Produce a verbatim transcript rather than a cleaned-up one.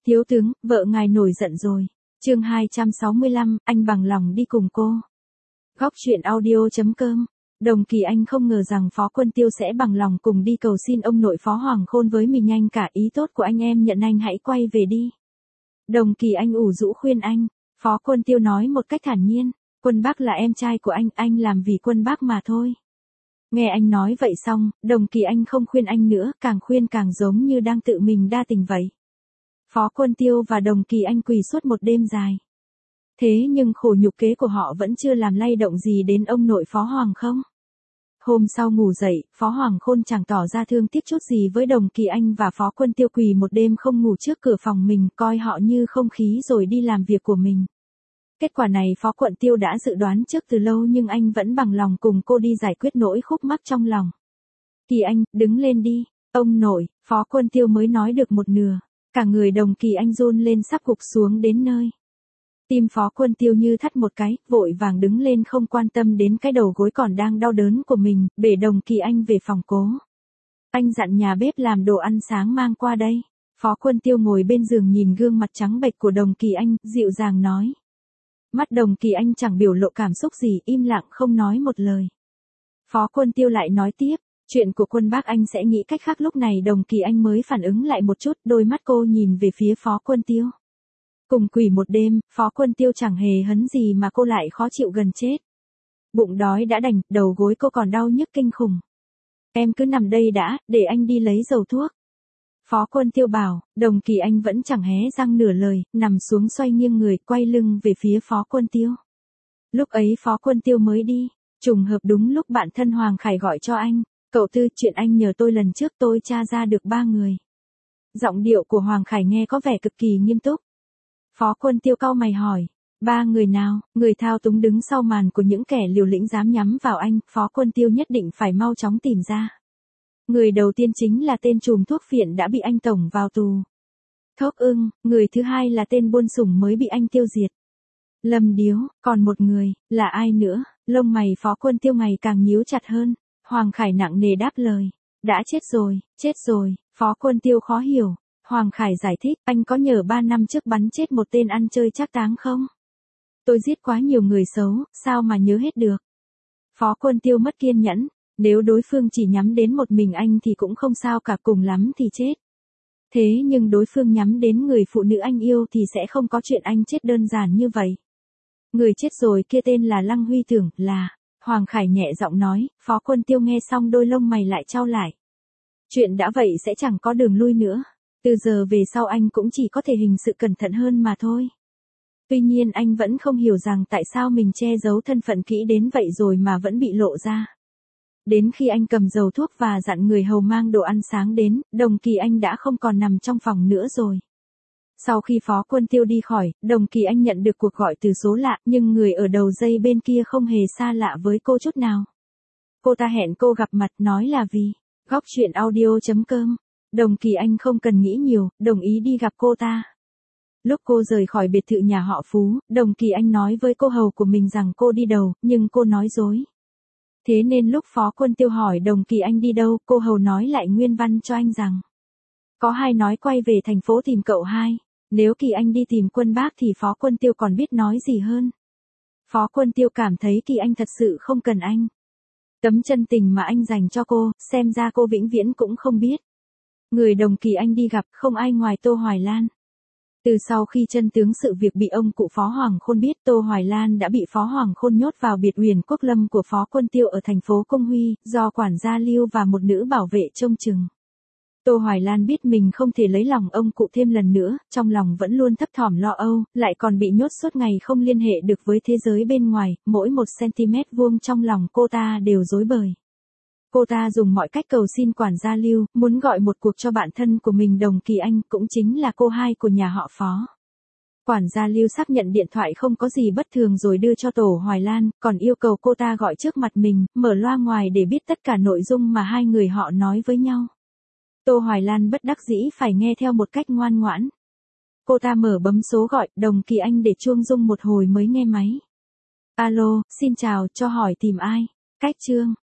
Thiếu tướng, vợ ngài nổi giận rồi. Chương hai trăm sáu mươi lăm, anh bằng lòng đi cùng cô. Góc truyện audio chấm com. Đồng Kỳ Anh không ngờ rằng Phó Quân Tiêu sẽ bằng lòng cùng đi cầu xin ông nội Phó Hoàng Khôn với mình, nhanh cả ý tốt của anh em nhận anh hãy quay về đi. Đồng Kỳ Anh ủ rũ khuyên anh. Phó Quân Tiêu nói một cách thản nhiên, Quân Bác là em trai của anh, anh làm vì Quân Bác mà thôi. Nghe anh nói vậy xong, Đồng Kỳ Anh không khuyên anh nữa, càng khuyên càng giống như đang tự mình đa tình vậy. Phó Quân Tiêu và Đồng Kỳ Anh quỳ suốt một đêm dài. Thế nhưng khổ nhục kế của họ vẫn chưa làm lay động gì đến ông nội Phó Hoàng không. Hôm sau ngủ dậy, Phó Hoàng Khôn chẳng tỏ ra thương tiếc chút gì với Đồng Kỳ Anh và Phó Quân Tiêu, quỳ một đêm không ngủ trước cửa phòng mình, coi họ như không khí rồi đi làm việc của mình. Kết quả này Phó Quân Tiêu đã dự đoán trước từ lâu, nhưng anh vẫn bằng lòng cùng cô đi giải quyết nỗi khúc mắc trong lòng. Kỳ Anh, đứng lên đi. Ông nội. Phó Quân Tiêu mới nói được một nửa, cả người Đồng Kỳ Anh run lên sắp gục xuống đến nơi. Tim Phó Quân Tiêu như thắt một cái, vội vàng đứng lên không quan tâm đến cái đầu gối còn đang đau đớn của mình, bể Đồng Kỳ Anh về phòng cố. Anh dặn nhà bếp làm đồ ăn sáng mang qua đây. Phó Quân Tiêu ngồi bên giường nhìn gương mặt trắng bệch của Đồng Kỳ Anh, dịu dàng nói. Mắt Đồng Kỳ Anh chẳng biểu lộ cảm xúc gì, im lặng không nói một lời. Phó Quân Tiêu lại nói tiếp, chuyện của Quân Bác anh sẽ nghĩ cách khác. Lúc này Đồng Kỳ Anh mới phản ứng lại một chút, đôi mắt cô nhìn về phía Phó Quân Tiêu. Cùng quỳ một đêm, Phó Quân Tiêu chẳng hề hấn gì mà cô lại khó chịu gần chết. Bụng đói đã đành, đầu gối cô còn đau nhức kinh khủng. Em cứ nằm đây đã, để anh đi lấy dầu thuốc. Phó Quân Tiêu bảo. Đồng Kỳ Anh vẫn chẳng hé răng nửa lời, nằm xuống xoay nghiêng người, quay lưng về phía Phó Quân Tiêu. Lúc ấy Phó Quân Tiêu mới đi, trùng hợp đúng lúc bạn thân Hoàng Khải gọi cho anh. Cậu Tư, chuyện anh nhờ tôi lần trước tôi tra ra được ba người. Giọng điệu của Hoàng Khải nghe có vẻ cực kỳ nghiêm túc. Phó Quân Tiêu cau mày hỏi, ba người nào? Người thao túng đứng sau màn của những kẻ liều lĩnh dám nhắm vào anh, Phó Quân Tiêu nhất định phải mau chóng tìm ra. Người đầu tiên chính là tên trùm thuốc phiện đã bị anh tổng vào tù. Thốc Ưng. Người thứ hai là tên buôn sủng mới bị anh tiêu diệt. Lâm Điếu. Còn một người, là ai nữa? Lông mày Phó Quân Tiêu ngày càng nhíu chặt hơn. Hoàng Khải nặng nề đáp lời, đã chết rồi, chết rồi. Phó Quân Tiêu khó hiểu. Hoàng Khải giải thích, anh có nhờ ba năm trước bắn chết một tên ăn chơi trác táng không? Tôi giết quá nhiều người xấu, sao mà nhớ hết được? Phó Quân Tiêu mất kiên nhẫn, nếu đối phương chỉ nhắm đến một mình anh thì cũng không sao cả, cùng lắm thì chết. Thế nhưng đối phương nhắm đến người phụ nữ anh yêu thì sẽ không có chuyện anh chết đơn giản như vậy. Người chết rồi kia tên là Lăng Huy Tưởng, là... Hoàng Khải nhẹ giọng nói. Phó Quân Tiêu nghe xong đôi lông mày lại chau lại. Chuyện đã vậy sẽ chẳng có đường lui nữa. Từ giờ về sau anh cũng chỉ có thể hình sự cẩn thận hơn mà thôi. Tuy nhiên anh vẫn không hiểu rằng tại sao mình che giấu thân phận kỹ đến vậy rồi mà vẫn bị lộ ra. Đến khi anh cầm dầu thuốc và dặn người hầu mang đồ ăn sáng đến, Đồng Kỳ Anh đã không còn nằm trong phòng nữa rồi. Sau khi Phó Quân Tiêu đi khỏi, Đồng Kỳ Anh nhận được cuộc gọi từ số lạ, nhưng người ở đầu dây bên kia không hề xa lạ với cô chút nào. Cô ta hẹn cô gặp mặt, nói là vì góc truyện audio chấm com. Đồng Kỳ Anh không cần nghĩ nhiều, đồng ý đi gặp cô ta. Lúc cô rời khỏi biệt thự nhà họ Phú, Đồng Kỳ Anh nói với cô hầu của mình rằng cô đi đầu, nhưng cô nói dối. Thế nên lúc Phó Quân Tiêu hỏi Đồng Kỳ Anh đi đâu, cô hầu nói lại nguyên văn cho anh rằng có hai nói quay về thành phố tìm cậu hai. Nếu Kỳ Anh đi tìm Quân Bác thì Phó Quân Tiêu còn biết nói gì hơn. Phó Quân Tiêu cảm thấy Kỳ Anh thật sự không cần anh. Tấm chân tình mà anh dành cho cô, xem ra cô vĩnh viễn cũng không biết. Người Đồng Kỳ Anh đi gặp không ai ngoài Tô Hoài Lan. Từ sau khi chân tướng sự việc bị ông cụ Phó Hoàng Khôn biết, Tô Hoài Lan đã bị Phó Hoàng Khôn nhốt vào biệt Uyển Quốc Lâm của Phó Quân Tiêu ở thành phố Công Huy, do quản gia Lưu và một nữ bảo vệ trông chừng. Tô Hoài Lan biết mình không thể lấy lòng ông cụ thêm lần nữa, trong lòng vẫn luôn thấp thỏm lo âu, lại còn bị nhốt suốt ngày không liên hệ được với thế giới bên ngoài, mỗi một centimet vuông trong lòng cô ta đều rối bời. Cô ta dùng mọi cách cầu xin quản gia Lưu, muốn gọi một cuộc cho bạn thân của mình Đồng Kỳ Anh, cũng chính là cô hai của nhà họ Phó. Quản gia Lưu xác nhận điện thoại không có gì bất thường rồi đưa cho Tô Hoài Lan, còn yêu cầu cô ta gọi trước mặt mình, mở loa ngoài để biết tất cả nội dung mà hai người họ nói với nhau. Tô Hoài Lan bất đắc dĩ phải nghe theo một cách ngoan ngoãn. Cô ta mở bấm số gọi Đồng Kỳ Anh để chuông rung một hồi mới nghe máy. Alo, xin chào, cho hỏi tìm ai? Cách Trương.